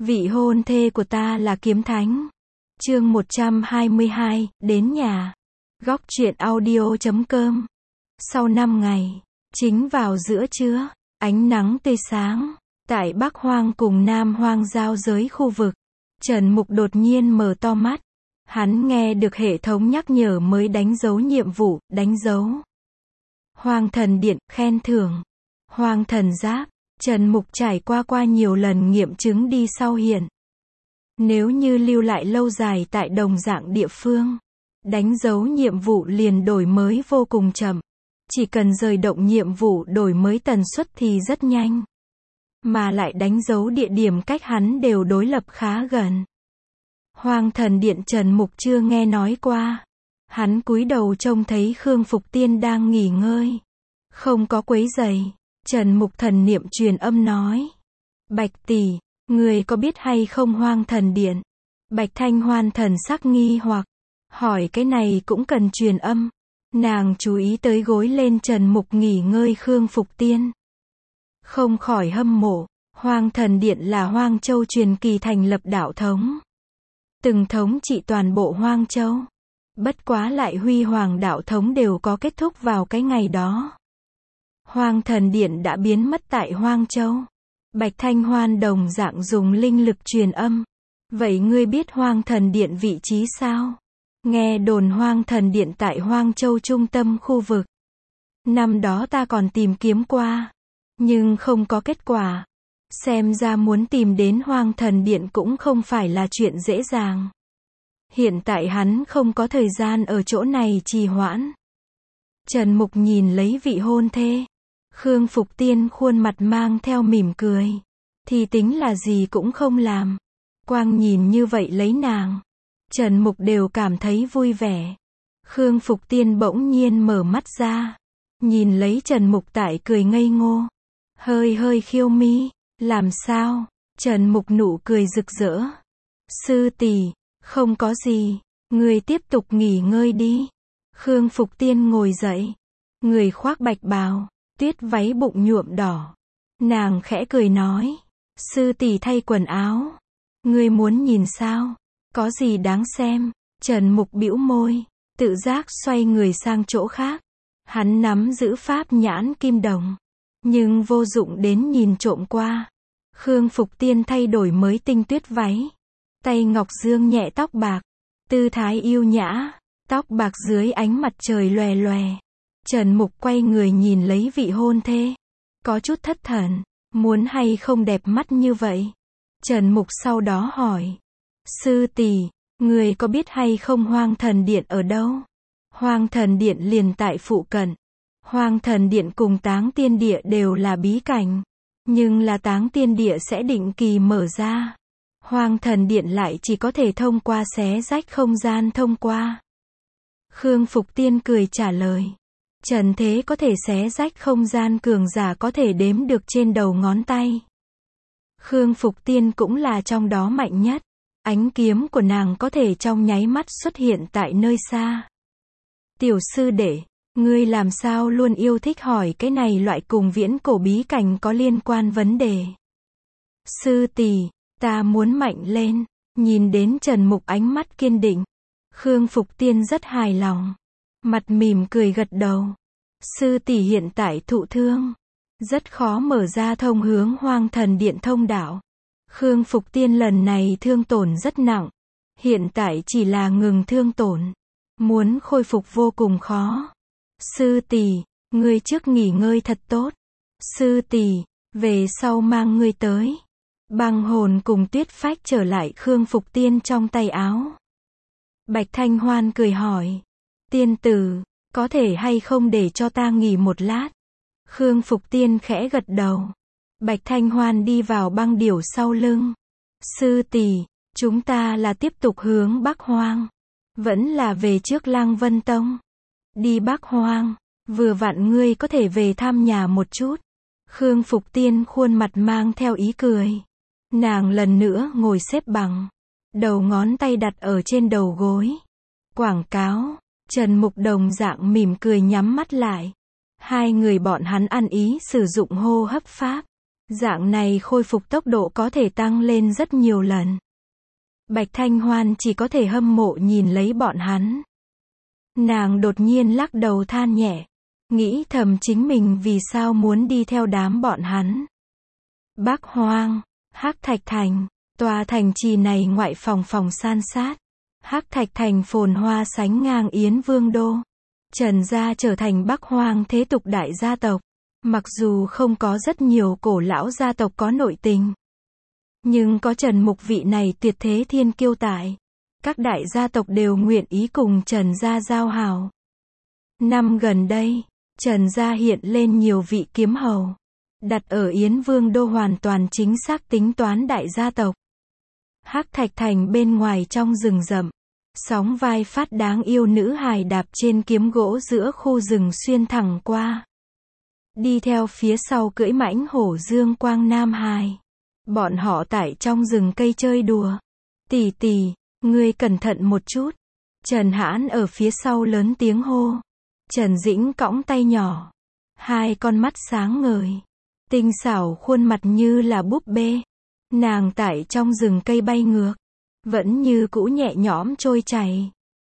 Vị hôn thê của ta là Kiếm Thánh. Chương 122, đến nhà. Góc truyện audio.com. Sau 5 ngày, chính vào giữa trưa, ánh nắng tươi sáng, tại Bắc Hoang cùng Nam Hoang giao giới khu vực, Trần Mục đột nhiên mở to mắt. Hắn nghe được hệ thống nhắc nhở mới đánh dấu nhiệm vụ, đánh dấu. Hoang thần điện, khen thưởng. Hoang thần giáp. Trần Mục trải qua nhiều lần nghiệm chứng đi sau hiện. Nếu như lưu lại lâu dài tại đồng dạng địa phương, đánh dấu nhiệm vụ liền đổi mới vô cùng chậm. Chỉ cần rời động nhiệm vụ đổi mới tần suất thì rất nhanh. Mà lại đánh dấu địa điểm cách hắn đều đối lập khá gần. Hoang thần điện Trần Mục chưa nghe nói qua. Hắn cúi đầu trông thấy Khương Phục Tiên đang nghỉ ngơi. Không có quấy rầy. Trần Mục thần niệm truyền âm nói. Bạch tỷ, người có biết hay không Hoang thần điện? Bạch Thanh Hoan thần sắc nghi hoặc. Hỏi cái này cũng cần truyền âm. Nàng chú ý tới gối lên Trần Mục nghỉ ngơi Khương Phục Tiên. Không khỏi hâm mộ. Hoang thần điện là Hoang Châu truyền kỳ thành lập đạo thống. Từng thống trị toàn bộ Hoang Châu. Bất quá lại huy hoàng đạo thống đều có kết thúc vào cái ngày đó. Hoang thần điện đã biến mất tại Hoang Châu. Bạch Thanh Hoan đồng dạng dùng linh lực truyền âm. Vậy ngươi biết Hoang thần điện vị trí sao? Nghe đồn Hoang thần điện tại Hoang Châu trung tâm khu vực. Năm đó ta còn tìm kiếm qua. Nhưng không có kết quả. Xem ra muốn tìm đến Hoang thần điện cũng không phải là chuyện dễ dàng. Hiện tại hắn không có thời gian ở chỗ này trì hoãn. Trần Mục nhìn lấy vị hôn thê. Khương Phục Tiên khuôn mặt mang theo mỉm cười. Thì tính là gì cũng không làm. Quang nhìn như vậy lấy nàng. Trần Mục đều cảm thấy vui vẻ. Khương Phục Tiên bỗng nhiên mở mắt ra. Nhìn lấy Trần Mục tại cười ngây ngô. Hơi khiêu mi. Làm sao? Trần Mục nụ cười rực rỡ. Sư tỷ, không có gì. Người tiếp tục nghỉ ngơi đi. Khương Phục Tiên ngồi dậy. Người khoác bạch bào. Tuyết váy bụng nhuộm đỏ. Nàng khẽ cười nói. Sư tỷ thay quần áo. Ngươi muốn nhìn sao? Có gì đáng xem? Trần Mục bĩu môi. Tự giác xoay người sang chỗ khác. Hắn nắm giữ pháp nhãn kim đồng. Nhưng vô dụng đến nhìn trộm qua. Khương Phục Tiên thay đổi mới tinh tuyết váy. Tay ngọc dương nhẹ tóc bạc. Tư thái yêu nhã. Tóc bạc dưới ánh mặt trời lòe lòe. Trần Mục quay người nhìn lấy vị hôn thê. Có chút thất thần. Muốn hay không đẹp mắt như vậy? Trần Mục sau đó hỏi. Sư tỷ, người có biết hay không Hoang thần điện ở đâu? Hoang thần điện liền tại phụ cận. Hoang thần điện cùng Táng Tiên địa đều là bí cảnh. Nhưng là Táng Tiên địa sẽ định kỳ mở ra. Hoang thần điện lại chỉ có thể thông qua xé rách không gian thông qua. Khương Phục Tiên cười trả lời. Trần thế có thể xé rách không gian cường giả có thể đếm được trên đầu ngón tay. Khương Phục Tiên cũng là trong đó mạnh nhất. Ánh kiếm của nàng có thể trong nháy mắt xuất hiện tại nơi xa. Tiểu sư đệ, ngươi làm sao luôn yêu thích hỏi cái này loại cùng viễn cổ bí cảnh có liên quan vấn đề. Sư tỷ, ta muốn mạnh lên. Nhìn đến Trần Mục ánh mắt kiên định. Khương Phục Tiên rất hài lòng. Mặt mỉm cười gật đầu. Sư tỷ hiện tại thụ thương. Rất khó mở ra thông hướng Hoang thần điện thông đạo. Khương Phục Tiên lần này thương tổn rất nặng. Hiện tại chỉ là ngừng thương tổn. Muốn khôi phục vô cùng khó. Sư tỷ, ngươi trước nghỉ ngơi thật tốt. Sư tỷ, về sau mang ngươi tới. Băng hồn cùng tuyết phách trở lại Khương Phục Tiên trong tay áo. Bạch Thanh Hoan cười hỏi. Tiên tử, có thể hay không để cho ta nghỉ một lát? Khương Phục Tiên khẽ gật đầu. Bạch Thanh Hoan đi vào băng điểu sau lưng. Sư tỷ, chúng ta là tiếp tục hướng Bắc Hoang. Vẫn là về trước Lăng Vân Tông. Đi Bắc Hoang, vừa vặn ngươi có thể về thăm nhà một chút. Khương Phục Tiên khuôn mặt mang theo ý cười. Nàng lần nữa ngồi xếp bằng. Đầu ngón tay đặt ở trên đầu gối. Quảng cáo. Trần Mục đồng dạng mỉm cười nhắm mắt lại. Hai người bọn hắn ăn ý sử dụng hô hấp pháp. Dạng này khôi phục tốc độ có thể tăng lên rất nhiều lần. Bạch Thanh Hoan chỉ có thể hâm mộ nhìn lấy bọn hắn. Nàng đột nhiên lắc đầu than nhẹ, nghĩ thầm chính mình vì sao muốn đi theo đám bọn hắn. Bắc Hoang, Hắc Thạch Thành, tòa thành trì này ngoại phòng phòng san sát. Hắc Thạch Thành phồn hoa sánh ngang Yến Vương Đô. Trần gia trở thành Bắc Hoang thế tục đại gia tộc. Mặc dù không có rất nhiều cổ lão gia tộc có nội tình, nhưng có Trần Mục vị này tuyệt thế thiên kiêu tại, các đại gia tộc đều nguyện ý cùng Trần gia giao hảo. Năm gần đây, Trần gia hiện lên nhiều vị kiếm hầu, đặt ở Yến Vương Đô hoàn toàn chính xác tính toán đại gia tộc. Hắc Thạch Thành bên ngoài trong rừng rậm, sóng vai phát đáng yêu nữ hài đạp trên kiếm gỗ giữa khu rừng xuyên thẳng qua. Đi theo phía sau cưỡi mãnh hổ Dương Quang Nam hài. Bọn họ tại trong rừng cây chơi đùa. Tỷ tỷ, ngươi cẩn thận một chút. Trần Hãn ở phía sau lớn tiếng hô. Trần Dĩnh cõng tay nhỏ. Hai con mắt sáng ngời. Tinh xảo khuôn mặt như là búp bê. Nàng tại trong rừng cây bay ngược. Vẫn như cũ nhẹ nhõm trôi chảy.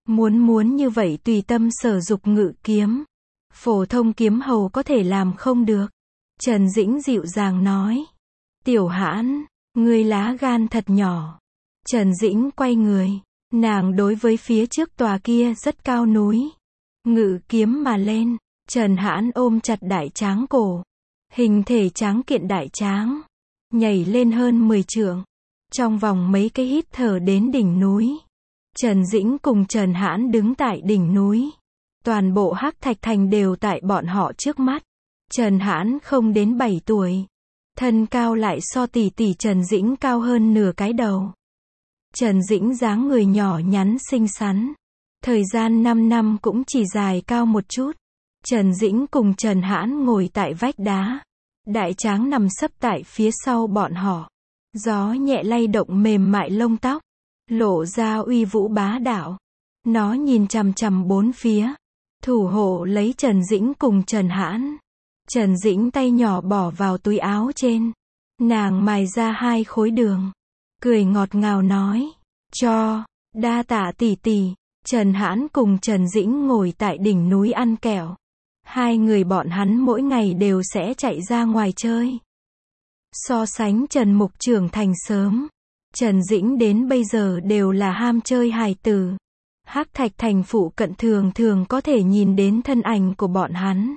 Muốn như vậy tùy tâm sở dục ngự kiếm. Phổ thông kiếm hầu có thể làm không được. Trần Dĩnh dịu dàng nói. Tiểu Hãn, ngươi lá gan thật nhỏ. Trần Dĩnh quay người. Nàng đối với phía trước tòa kia rất cao núi. Ngự kiếm mà lên. Trần Hãn ôm chặt đại tráng cổ. Hình thể tráng kiện đại tráng. Nhảy lên hơn 10 trượng. Trong vòng mấy cái hít thở đến đỉnh núi. Trần Dĩnh cùng Trần Hãn đứng tại đỉnh núi. Toàn bộ Hắc Thạch Thành đều tại bọn họ trước mắt. Trần Hãn không đến 7 tuổi. Thân cao lại so tỷ tỷ Trần Dĩnh cao hơn nửa cái đầu. Trần Dĩnh dáng người nhỏ nhắn xinh xắn. Thời gian 5 năm cũng chỉ dài cao một chút. Trần Dĩnh cùng Trần Hãn ngồi tại vách đá. Đại tráng nằm sấp tại phía sau bọn họ. Gió nhẹ lay động mềm mại lông tóc. Lộ ra uy vũ bá đạo. Nó nhìn chằm chằm bốn phía. Thủ hộ lấy Trần Dĩnh cùng Trần Hãn. Trần Dĩnh tay nhỏ bỏ vào túi áo trên. Nàng mài ra 2 khối đường. Cười ngọt ngào nói. Cho, đa tạ tỷ tỷ. Trần Hãn cùng Trần Dĩnh ngồi tại đỉnh núi ăn kẹo. Hai người bọn hắn mỗi ngày đều sẽ chạy ra ngoài chơi. So sánh Trần Mục trưởng thành sớm. Trần Dĩnh đến bây giờ đều là ham chơi hài tử. Hắc Thạch Thành phụ cận thường thường có thể nhìn đến thân ảnh của bọn hắn.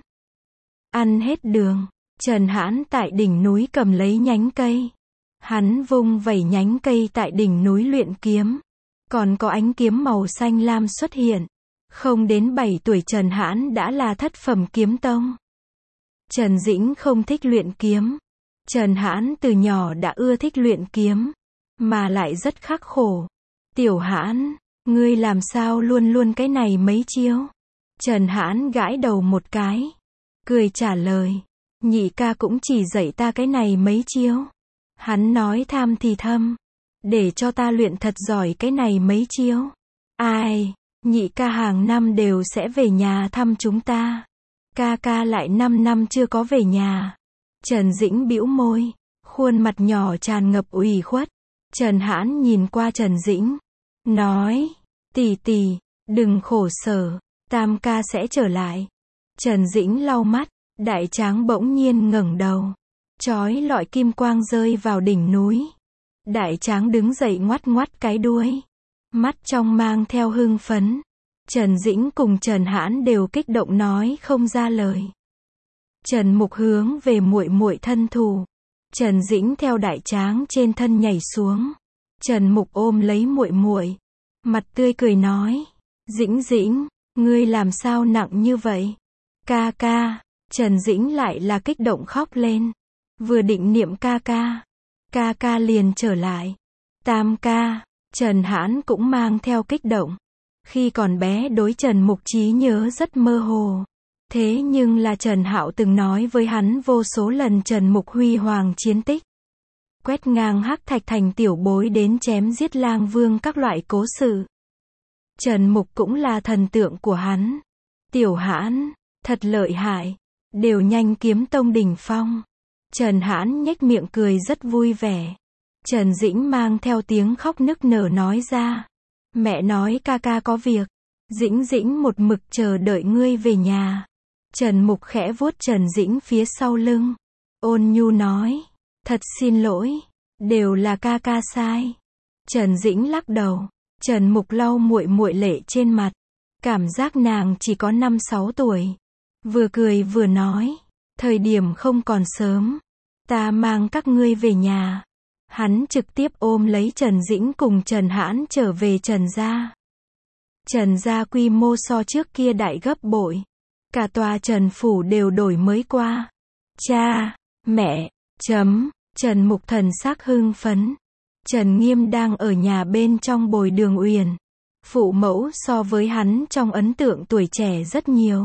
Ăn hết đường, Trần Hãn tại đỉnh núi cầm lấy nhánh cây. Hắn vung vẩy nhánh cây tại đỉnh núi luyện kiếm. Còn có ánh kiếm màu xanh lam xuất hiện. Không đến 7 tuổi Trần Hãn đã là thất phẩm kiếm tông. Trần Dĩnh không thích luyện kiếm. Trần Hãn từ nhỏ đã ưa thích luyện kiếm. Mà lại rất khắc khổ. Tiểu Hãn, ngươi làm sao luôn luôn cái này mấy chiêu? Trần Hãn gãi đầu một cái. Cười trả lời. Nhị ca cũng chỉ dạy ta cái này mấy chiêu. Hắn nói tham thì thâm. Để cho ta luyện thật giỏi cái này mấy chiêu. Ai, nhị ca hàng năm đều sẽ về nhà thăm chúng ta. Ca ca lại 5 năm chưa có về nhà. Trần Dĩnh bĩu môi. Khuôn mặt nhỏ tràn ngập ủy khuất. Trần Hãn nhìn qua Trần Dĩnh. Nói. Tỷ tỷ, đừng khổ sở. Tam ca sẽ trở lại. Trần Dĩnh lau mắt. Đại tráng bỗng nhiên ngẩng đầu. Chói lọi kim quang rơi vào đỉnh núi. Đại tráng đứng dậy ngoắt ngoắt cái đuôi. Mắt trong mang theo hưng phấn. Trần Dĩnh cùng Trần Hãn đều kích động nói không ra lời. Trần Mục hướng về muội muội thân thủ. Trần Dĩnh theo đại tráng trên thân nhảy xuống. Trần Mục ôm lấy muội muội, mặt tươi cười nói: "Dĩnh Dĩnh, ngươi làm sao nặng như vậy?" "Ca ca." Trần Dĩnh lại là kích động khóc lên. Vừa định niệm ca ca liền trở lại. Tam ca. Trần Hãn cũng mang theo kích động. Khi còn bé đối Trần Mục trí nhớ rất mơ hồ. Thế nhưng là Trần Hạo từng nói với hắn vô số lần Trần Mục huy hoàng chiến tích. Quét ngang Hắc Thạch Thành tiểu bối đến chém giết lang vương các loại cố sự. Trần Mục cũng là thần tượng của hắn. Tiểu Hãn, thật lợi hại. Đều nhanh kiếm tông đỉnh phong. Trần Hãn nhếch miệng cười rất vui vẻ. Trần Dĩnh mang theo tiếng khóc nức nở nói ra. Mẹ nói ca ca có việc. Dĩnh Dĩnh một mực chờ đợi ngươi về nhà. Trần Mục khẽ vuốt Trần Dĩnh phía sau lưng. Ôn nhu nói. Thật xin lỗi. Đều là ca ca sai. Trần Dĩnh lắc đầu. Trần Mục lau muội muội lệ trên mặt. Cảm giác nàng chỉ có 5-6 tuổi. Vừa cười vừa nói. Thời điểm không còn sớm. Ta mang các ngươi về nhà. Hắn trực tiếp ôm lấy Trần Dĩnh cùng Trần Hãn trở về Trần gia. Trần gia quy mô so trước kia đại gấp bội. Cả tòa Trần phủ đều đổi mới qua. Cha, mẹ, Trần Mục thần sắc hưng phấn. Trần Nghiêm đang ở nhà bên trong bồi Đường Uyển. Phụ mẫu so với hắn trong ấn tượng tuổi trẻ rất nhiều.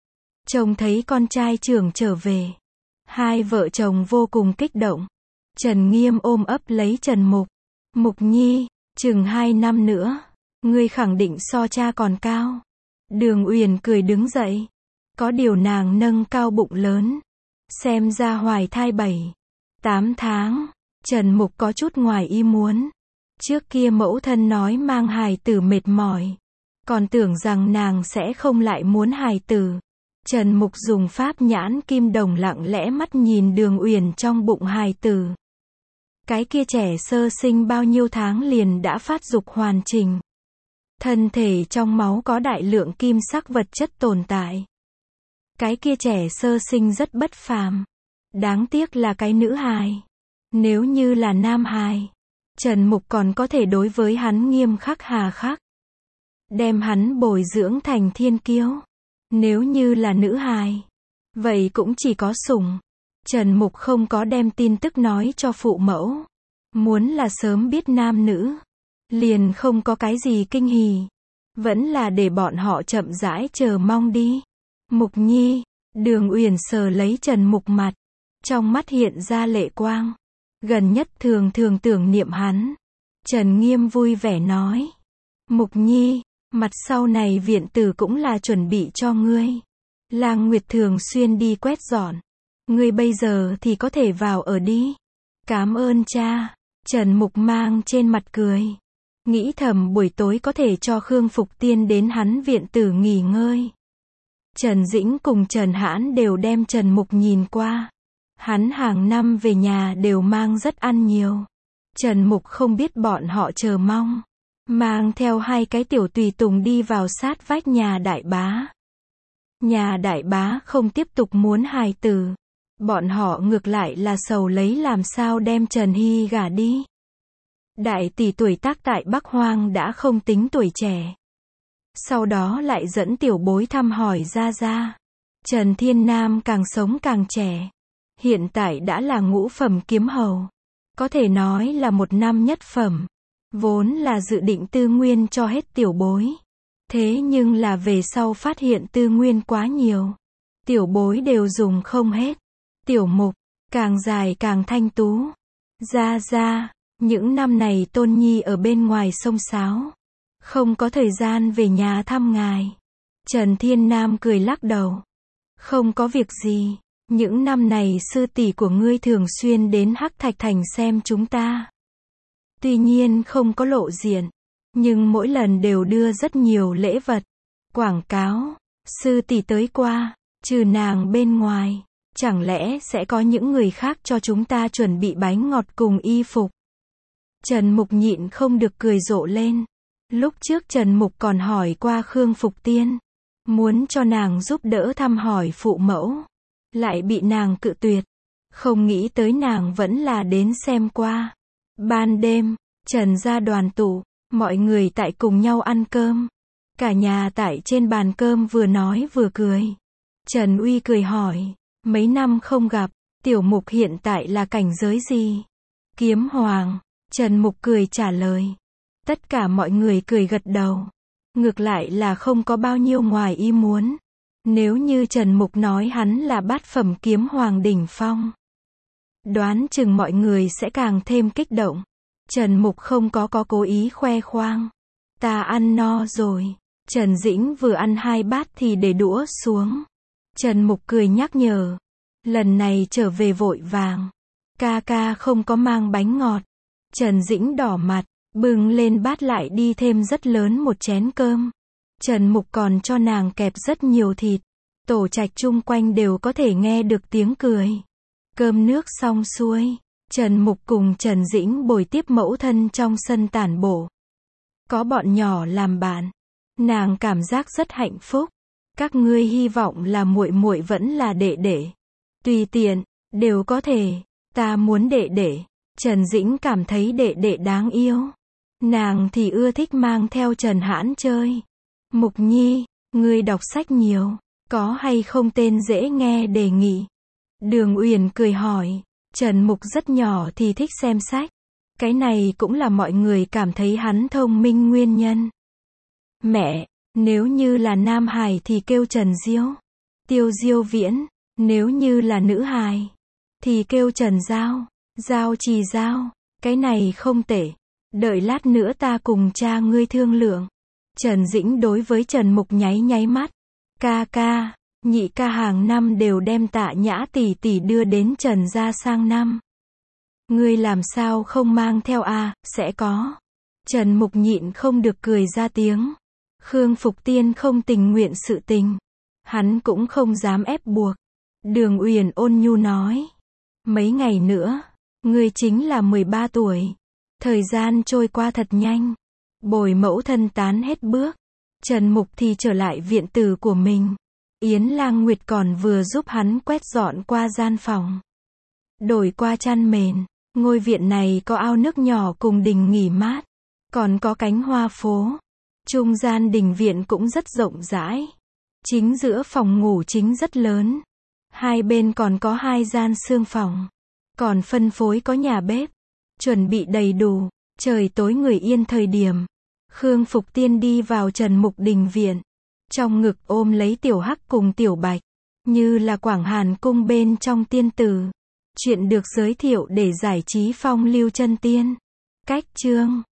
Trông thấy con trai trưởng trở về. Hai vợ chồng vô cùng kích động. Trần Nghiêm ôm ấp lấy Trần Mục. Mục Nhi, chừng 2 năm nữa, ngươi khẳng định so cha còn cao. Đường Uyển cười đứng dậy. Có điều nàng nâng cao bụng lớn. Xem ra hoài thai 7-8 tháng. Trần Mục có chút ngoài ý muốn. Trước kia mẫu thân nói mang hài tử mệt mỏi. Còn tưởng rằng nàng sẽ không lại muốn hài tử. Trần Mục dùng pháp nhãn kim đồng lặng lẽ mắt nhìn Đường Uyển trong bụng hài tử. Cái kia trẻ sơ sinh bao nhiêu tháng liền đã phát dục hoàn chỉnh. Thân thể trong máu có đại lượng kim sắc vật chất tồn tại. Cái kia trẻ sơ sinh rất bất phàm. Đáng tiếc là cái nữ hài. Nếu như là nam hài, Trần Mục còn có thể đối với hắn nghiêm khắc hà khắc. Đem hắn bồi dưỡng thành thiên kiêu. Nếu như là nữ hài, vậy cũng chỉ có sủng. Trần Mục không có đem tin tức nói cho phụ mẫu. Muốn là sớm biết nam nữ, liền không có cái gì kinh hỉ. Vẫn là để bọn họ chậm rãi chờ mong đi. Mục Nhi, Đường Uyển sờ lấy Trần Mục mặt. Trong mắt hiện ra lệ quang. Gần nhất thường tưởng niệm hắn. Trần Nghiêm vui vẻ nói. Mục Nhi, mặt sau này viện tử cũng là chuẩn bị cho ngươi. Lang Nguyệt thường xuyên đi quét dọn. Ngươi bây giờ thì có thể vào ở đi. Cảm ơn cha. Trần Mục mang trên mặt cười. Nghĩ thầm buổi tối có thể cho Khương Phục Tiên đến hắn viện tử nghỉ ngơi. Trần Dĩnh cùng Trần Hãn đều đem Trần Mục nhìn qua. Hắn hàng năm về nhà đều mang rất ăn nhiều. Trần Mục không biết bọn họ chờ mong. Mang theo 2 cái tiểu tùy tùng đi vào sát vách nhà đại bá. Nhà đại bá không tiếp tục muốn hài tử. Bọn họ ngược lại là sầu lấy làm sao đem Trần Hy gả đi. Đại tỷ tuổi tác tại Bắc Hoang đã không tính tuổi trẻ. Sau đó lại dẫn tiểu bối thăm hỏi ra ra. Trần Thiên Nam càng sống càng trẻ. Hiện tại đã là ngũ phẩm kiếm hầu. Có thể nói là 1 năm nhất phẩm. Vốn là dự định tư nguyên cho hết tiểu bối. Thế nhưng là về sau phát hiện tư nguyên quá nhiều. Tiểu bối đều dùng không hết. Tiểu Mục, càng dài càng thanh tú. Ra, những năm này Tôn Nhi ở bên ngoài sông sáo. Không có thời gian về nhà thăm ngài. Trần Thiên Nam cười lắc đầu. Không có việc gì. Những năm này sư tỷ của ngươi thường xuyên đến Hắc Thạch Thành xem chúng ta. Tuy nhiên không có lộ diện. Nhưng mỗi lần đều đưa rất nhiều lễ vật. Quảng cáo. Sư tỷ tới qua. Trừ nàng bên ngoài. Chẳng lẽ sẽ có những người khác cho chúng ta chuẩn bị bánh ngọt cùng y phục. Trần Mục nhịn không được cười rộ lên. Lúc trước Trần Mục còn hỏi qua Khương Phục Tiên. Muốn cho nàng giúp đỡ thăm hỏi phụ mẫu. Lại bị nàng cự tuyệt. Không nghĩ tới nàng vẫn là đến xem qua. Ban đêm, Trần gia đoàn tụ. Mọi người tại cùng nhau ăn cơm. Cả nhà tại trên bàn cơm vừa nói vừa cười. Trần Uy cười hỏi. Mấy năm không gặp, Tiểu Mục hiện tại là cảnh giới gì? Kiếm Hoàng. Trần Mục cười trả lời. Tất cả mọi người cười gật đầu. Ngược lại là không có bao nhiêu ngoài ý muốn. Nếu như Trần Mục nói hắn là bát phẩm kiếm hoàng đỉnh phong, đoán chừng mọi người sẽ càng thêm kích động. Trần Mục không có cố ý khoe khoang. Ta ăn no rồi. Trần Dĩnh vừa ăn 2 bát thì để đũa xuống. Trần Mục cười nhắc nhở. Lần này trở về vội vàng. Ca ca không có mang bánh ngọt. Trần Dĩnh đỏ mặt, bưng lên bát lại đi thêm rất lớn một chén cơm. Trần Mục còn cho nàng kẹp rất nhiều thịt. Tổ trạch chung quanh đều có thể nghe được tiếng cười. Cơm nước xong xuôi, Trần Mục cùng Trần Dĩnh bồi tiếp mẫu thân trong sân tản bộ. Có bọn nhỏ làm bạn, nàng cảm giác rất hạnh phúc. Các ngươi hy vọng là muội muội vẫn là đệ đệ. Tùy tiện, đều có thể. Ta muốn đệ đệ. Trần Dĩnh cảm thấy đệ đệ đáng yêu. Nàng thì ưa thích mang theo Trần Hãn chơi. Mục Nhi, ngươi đọc sách nhiều, có hay không tên dễ nghe đề nghị? Đường Uyển cười hỏi. Trần Mục rất nhỏ thì thích xem sách. Cái này cũng là mọi người cảm thấy hắn thông minh nguyên nhân. Mẹ, nếu như là nam hài thì kêu Trần Diêu, Tiêu Diêu Viễn, nếu như là nữ hài thì kêu Trần Giao, Giao Trì Giao, cái này không tệ. Đợi lát nữa ta cùng cha ngươi thương lượng. Trần Dĩnh đối với Trần Mục nháy nháy mắt. Ca ca, nhị ca hàng năm đều đem Tạ Nhã tỷ tỷ đưa đến Trần gia sang năm. Ngươi làm sao không mang theo à, sẽ có. Trần Mục nhịn không được cười ra tiếng. Khương Phục Tiên không tình nguyện sự tình. Hắn cũng không dám ép buộc. Đường Uyển ôn nhu nói. Mấy ngày nữa, ngươi chính là 13 tuổi. Thời gian trôi qua thật nhanh. Bồi mẫu thân tán hết bước. Trần Mục thì trở lại viện tử của mình. Yến Lang Nguyệt còn vừa giúp hắn quét dọn qua gian phòng. Đổi qua chăn mền. Ngôi viện này có ao nước nhỏ cùng đình nghỉ mát. Còn có cánh hoa phố. Trung gian đình viện cũng rất rộng rãi. Chính giữa phòng ngủ chính rất lớn. Hai bên còn có 2 gian xương phòng. Còn phân phối có nhà bếp. Chuẩn bị đầy đủ. Trời tối người yên thời điểm. Khương Phục Tiên đi vào Trần Mục đình viện. Trong ngực ôm lấy Tiểu Hắc cùng Tiểu Bạch. Như là Quảng Hàn cung bên trong tiên tử. Chuyện được giới thiệu để giải trí phong lưu chân tiên. Cách chương